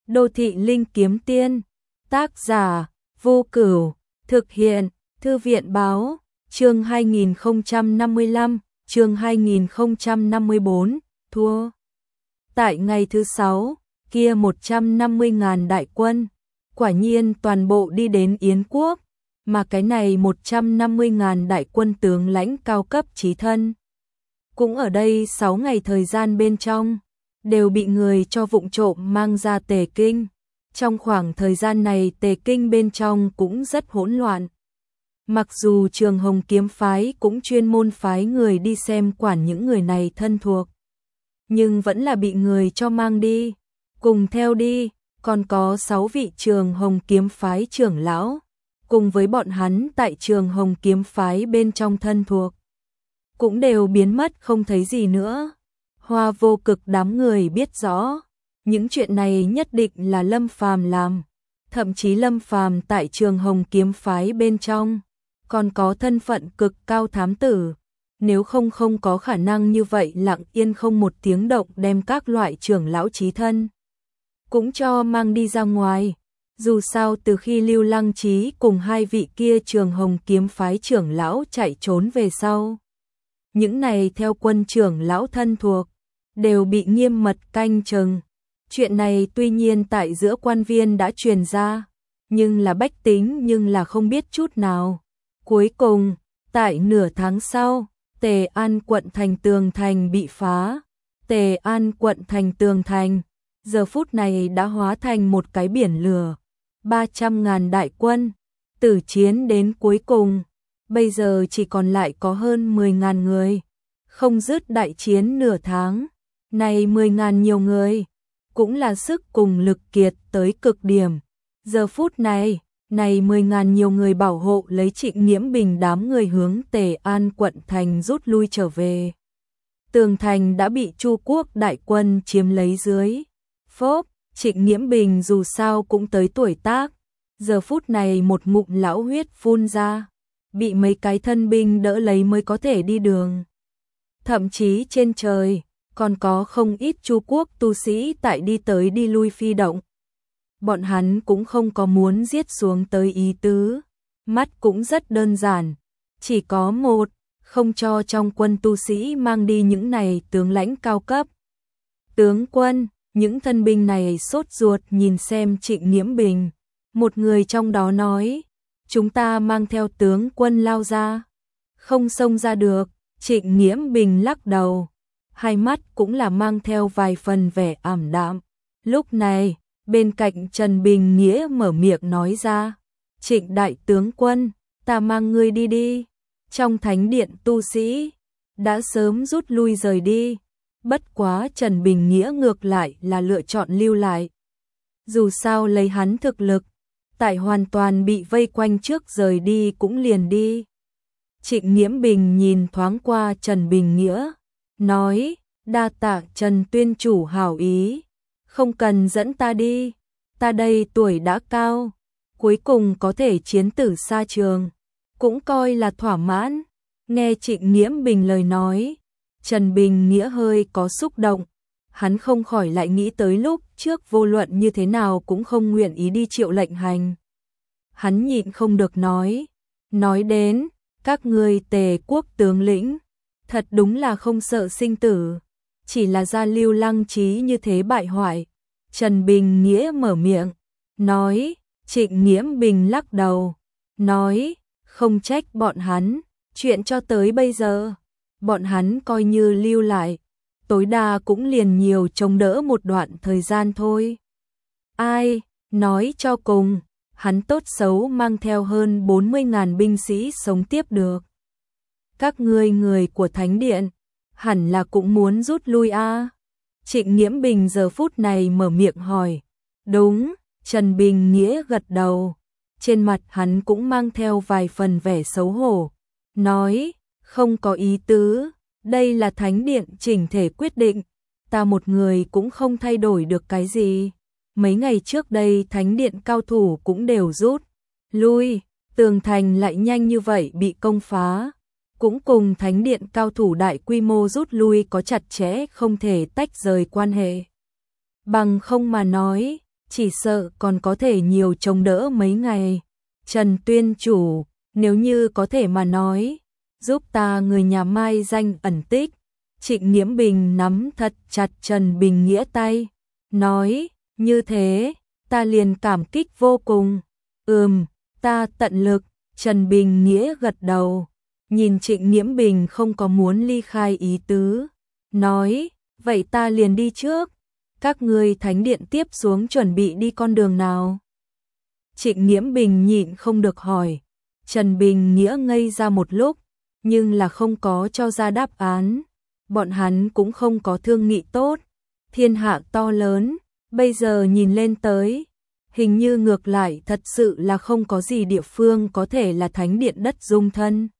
Đô thị linh kiếm tiên, tác giả, Vô Cửu, thực hiện, Thư viện báo, chương 2055, chương 2054, thua. Tại ngày thứ 6, kia 150.000 đại quân, quả nhiên toàn bộ đi đến Yến quốc, mà cái này 150.000 đại quân tướng lãnh cao cấp chí thân. Cũng ở đây 6 ngày thời gian bên trong, đều bị người cho vụng trộm mang ra Tề Kinh. Trong khoảng thời gian này Tề Kinh bên trong cũng rất hỗn loạn. Mặc dù Trường Hồng kiếm phái cũng chuyên môn phái người đi xem quản những người này thân thuộc, nhưng vẫn là bị người cho mang đi. Cùng theo đi, còn có 6 vị Trường Hồng kiếm phái trưởng lão, cùng với bọn hắn tại Trường Hồng kiếm phái bên trong thân thuộc, cũng đều biến mất không thấy gì nữa. Hoa Vô Cực đám người biết rõ, những chuyện này nhất định là Lâm Phàm làm, thậm chí Lâm Phàm tại Trường Hồng kiếm phái bên trong còn có thân phận cực cao thám tử, nếu không có khả năng như vậy lặng yên không một tiếng động đem các loại trưởng lão chí thân cũng cho mang đi ra ngoài. Dù sao từ khi Lưu Lăng Chí cùng hai vị kia Trường Hồng kiếm phái trưởng lão chạy trốn về sau, những này theo quân trưởng lão thân thuộc đều bị nghiêm mật canh chừng. Chuyện này tuy nhiên tại giữa quan viên đã truyền ra, nhưng là bách tính nhưng là không biết chút nào. Cuối cùng, tại nửa tháng sau, Tề An quận thành tường thành bị phá. Tề An quận thành tường thành, giờ phút này đã hóa thành một cái biển lửa. 300.000 đại quân, tử chiến đến cuối cùng, bây giờ chỉ còn lại có hơn 10.000 người. Không dứt đại chiến nửa tháng, này 10.000 nhiều người, cũng là sức cùng lực kiệt tới cực điểm. Giờ phút này, này 10.000 nhiều người bảo hộ lấy Trịnh Nghiễm Bình đám người hướng Tề An quận thành rút lui trở về. Tường thành đã bị Chu quốc đại quân chiếm lấy dưới. Phốp, Trịnh Nghiễm Bình dù sao cũng tới tuổi tác, giờ phút này một ngụm lão huyết phun ra, bị mấy cái thân binh đỡ lấy mới có thể đi đường. Thậm chí trên trời còn có không ít Chu quốc tu sĩ tại đi tới đi lui phi động. Bọn hắn cũng không có muốn giết xuống tới ý tứ, mắt cũng rất đơn giản, chỉ có một, không cho trong quân tu sĩ mang đi những này tướng lãnh cao cấp. Tướng quân, những thân binh này sốt ruột nhìn xem Trịnh Nghiễm Bình, một người trong đó nói, chúng ta mang theo tướng quân lao ra, không xông ra được. Trịnh Nghiễm Bình lắc đầu, hai mắt cũng là mang theo vài phần vẻ ảm đạm. Lúc này, bên cạnh Trần Bình Nghĩa mở miệng nói ra, Trịnh đại tướng quân, ta mang ngươi đi đi. Trong thánh điện tu sĩ đã sớm rút lui rời đi, bất quá Trần Bình Nghĩa ngược lại là lựa chọn lưu lại. Dù sao lấy hắn thực lực, tại hoàn toàn bị vây quanh trước rời đi cũng liền đi. Trịnh Nghiễm Bình nhìn thoáng qua Trần Bình Nghĩa, nói, đa tạ Trần tuyên chủ hảo ý, không cần dẫn ta đi, ta đây tuổi đã cao, cuối cùng có thể chiến tử xa trường, cũng coi là thỏa mãn. Nghe Trịnh Nghiễm Bình lời nói, Trần Bình Nghĩa hơi có xúc động, hắn không khỏi lại nghĩ tới lúc trước vô luận như thế nào cũng không nguyện ý đi chịu lệnh hành. Hắn nhịn không được nói đến, các ngươi Tề quốc tướng lĩnh, thật đúng là không sợ sinh tử, chỉ là ra Lưu Lăng Chí như thế bại hoại. Trần Bình Nghĩa mở miệng, nói, Trịnh Nghiễm Bình lắc đầu, nói, không trách bọn hắn, chuyện cho tới bây giờ, bọn hắn coi như lưu lại, tối đa cũng liền nhiều chống đỡ một đoạn thời gian thôi. Ai, nói cho cùng, hắn tốt xấu mang theo hơn 40.000 binh sĩ sống tiếp được. Các ngươi người của Thánh Điện, hẳn là cũng muốn rút lui a? Trịnh Nghiễm Bình giờ phút này mở miệng hỏi. Đúng, Trần Bình Nghĩa gật đầu, trên mặt hắn cũng mang theo vài phần vẻ xấu hổ, nói, không có ý tứ, đây là Thánh Điện chỉnh thể quyết định, ta một người cũng không thay đổi được cái gì. Mấy ngày trước đây Thánh Điện cao thủ cũng đều rút lui, tường thành lại nhanh như vậy bị công phá, cũng cùng Thánh Điện cao thủ đại quy mô rút lui có chặt chẽ không thể tách rời quan hệ. Bằng không mà nói, chỉ sợ còn có thể nhiều chống đỡ mấy ngày. Trần Tuyên chủ, nếu như có thể mà nói, giúp ta người nhà mai danh ẩn tích. Trịnh Nghiễm Bình nắm thật chặt Trần Bình Nghĩa tay, nói, như thế, ta liền cảm kích vô cùng. Ta tận lực. Trần Bình Nghĩa gật đầu, nhìn Trịnh Nghiễm Bình không có muốn ly khai ý tứ, nói, vậy ta liền đi trước, các ngươi thánh điện tiếp xuống chuẩn bị đi con đường nào? Trịnh Nghiễm Bình nhịn không được hỏi. Trần Bình Nghĩa ngây ra một lúc, nhưng là không có cho ra đáp án. Bọn hắn cũng không có thương nghị tốt. Thiên hạ to lớn, bây giờ nhìn lên tới, hình như ngược lại thật sự là không có gì địa phương có thể là thánh điện đất dung thân.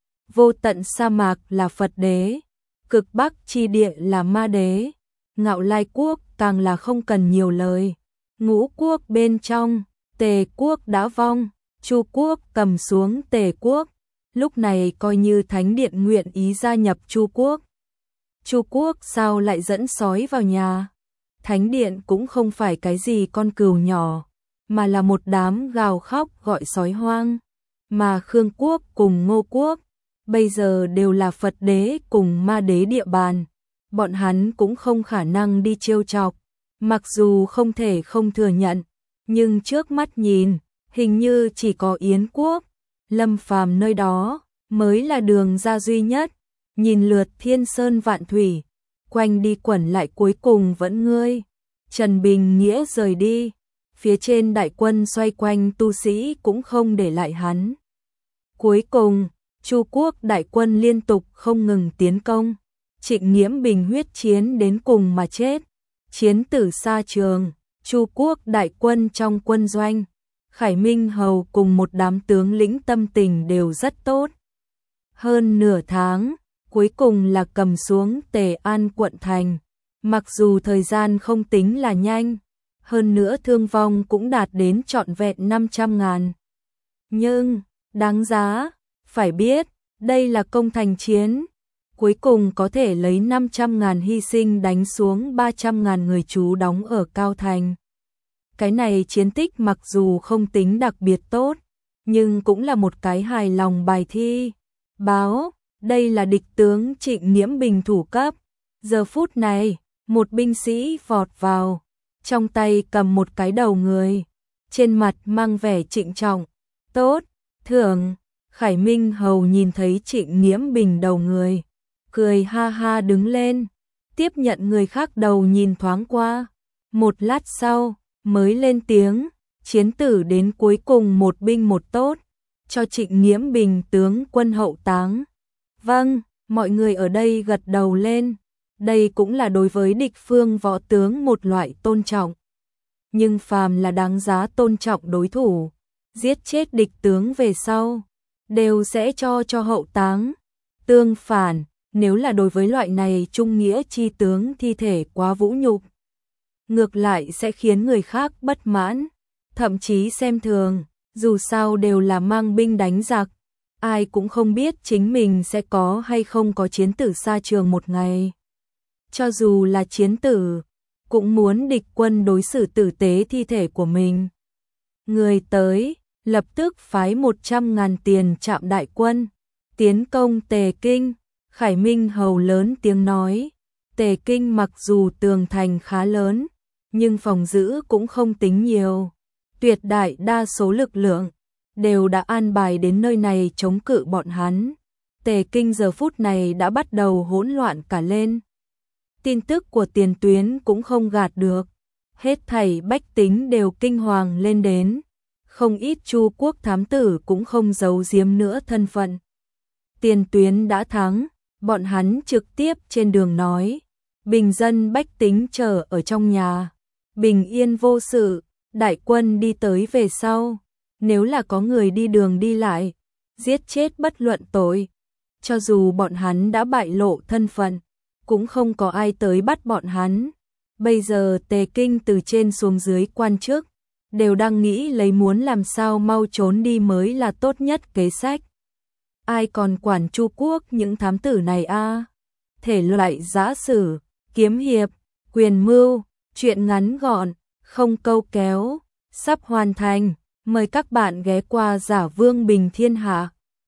Vô tận sa mạc là Phật đế, cực Bắc chi địa là ma đế, Ngạo Lai quốc càng là không cần nhiều lời. Ngũ quốc bên trong, Tề quốc đã vong, Chu quốc cầm xuống Tề quốc, lúc này coi như thánh điện nguyện ý gia nhập Chu quốc. Chu quốc sao lại dẫn sói vào nhà? Thánh điện cũng không phải cái gì con cừu nhỏ, mà là một đám gào khóc gọi sói hoang. Mà Khương quốc cùng Ngô quốc, bây giờ đều là Phật đế cùng ma đế địa bàn. Bọn hắn cũng không khả năng đi trêu chọc, mặc dù không thể không thừa nhận, nhưng trước mắt nhìn, hình như chỉ có Yến quốc, Lâm Phàm nơi đó, mới là đường ra duy nhất. Nhìn lượt thiên sơn vạn thủy, quanh đi quẩn lại cuối cùng vẫn ngươi. Trần Bình Nghĩa rời đi, phía trên đại quân xoay quanh tu sĩ cũng không để lại hắn. Cuối cùng, Chu quốc đại quân liên tục không ngừng tiến công. Trịnh Nghiễm Bình huyết chiến đến cùng mà chết. Chiến tử xa trường, Chu quốc đại quân trong quân doanh. Khải Minh Hầu cùng một đám tướng lĩnh tâm tình đều rất tốt. Hơn nửa tháng, cuối cùng là cầm xuống Tề An quận thành. Mặc dù thời gian không tính là nhanh, hơn nữa thương vong cũng đạt đến trọn vẹn 500.000. Nhưng, đáng giá, phải biết, đây là công thành chiến. Cuối cùng có thể lấy 500.000 hy sinh đánh xuống 300.000 người trú đóng ở Cao Thành. Cái này chiến tích mặc dù không tính đặc biệt tốt, nhưng cũng là một cái hài lòng bài thi. Báo, đây là địch tướng Trịnh Nghiễm Bình thủ cấp. Giờ phút này, một binh sĩ vọt vào, trong tay cầm một cái đầu người, trên mặt mang vẻ trịnh trọng. Tốt, thưởng. Khải Minh Hầu nhìn thấy Trịnh Nghiễm Bình đầu người, cười ha ha đứng lên, tiếp nhận người khác đầu nhìn thoáng qua. Một lát sau, mới lên tiếng, chiến tử đến cuối cùng một binh một tốt, cho Trịnh Nghiễm Bình tướng quân hậu táng. Vâng, mọi người ở đây gật đầu lên, đây cũng là đối với địch phương võ tướng một loại tôn trọng. Nhưng phàm là đáng giá tôn trọng đối thủ, giết chết địch tướng về sau, đều sẽ cho hậu táng. Tương phản, nếu là đối với loại này trung nghĩa chi tướng thi thể quá vũ nhục, ngược lại sẽ khiến người khác bất mãn, thậm chí xem thường, dù sao đều là mang binh đánh giặc, ai cũng không biết chính mình sẽ có hay không có chiến tử xa trường một ngày. Cho dù là chiến tử, cũng muốn địch quân đối xử tử tế thi thể của mình. Người tới, lập tức phái 100.000 tiền trạm đại quân, tiến công Tề Kinh. Khải Minh Hầu lớn tiếng nói, Tề Kinh mặc dù tường thành khá lớn, nhưng phòng giữ cũng không tính nhiều. Tuyệt đại đa số lực lượng đều đã an bài đến nơi này chống cự bọn hắn. Tề Kinh giờ phút này đã bắt đầu hỗn loạn cả lên. Tin tức của tiền tuyến cũng không gạt được, hết thảy bách tính đều kinh hoàng lên đến. Không ít Chu quốc thám tử cũng không giấu giếm nữa thân phận. Tiền tuyến đã thắng, bọn hắn trực tiếp trên đường nói, bình dân bách tính chờ ở trong nhà, bình yên vô sự, đại quân đi tới về sau, nếu là có người đi đường đi lại, giết chết bất luận tội, cho dù bọn hắn đã bại lộ thân phận, cũng không có ai tới bắt bọn hắn. Bây giờ Tề Kinh từ trên xuống dưới quan chức, đều đang nghĩ lấy muốn làm sao mau trốn đi mới là tốt nhất kế sách. Ai còn quản Chu quốc những thám tử này a? Thể loại giã sử, kiếm hiệp, quyền mưu, chuyện ngắn gọn, không câu kéo, sắp hoàn thành. Mời các bạn ghé qua Giả Vương Bình Thiên Hạ.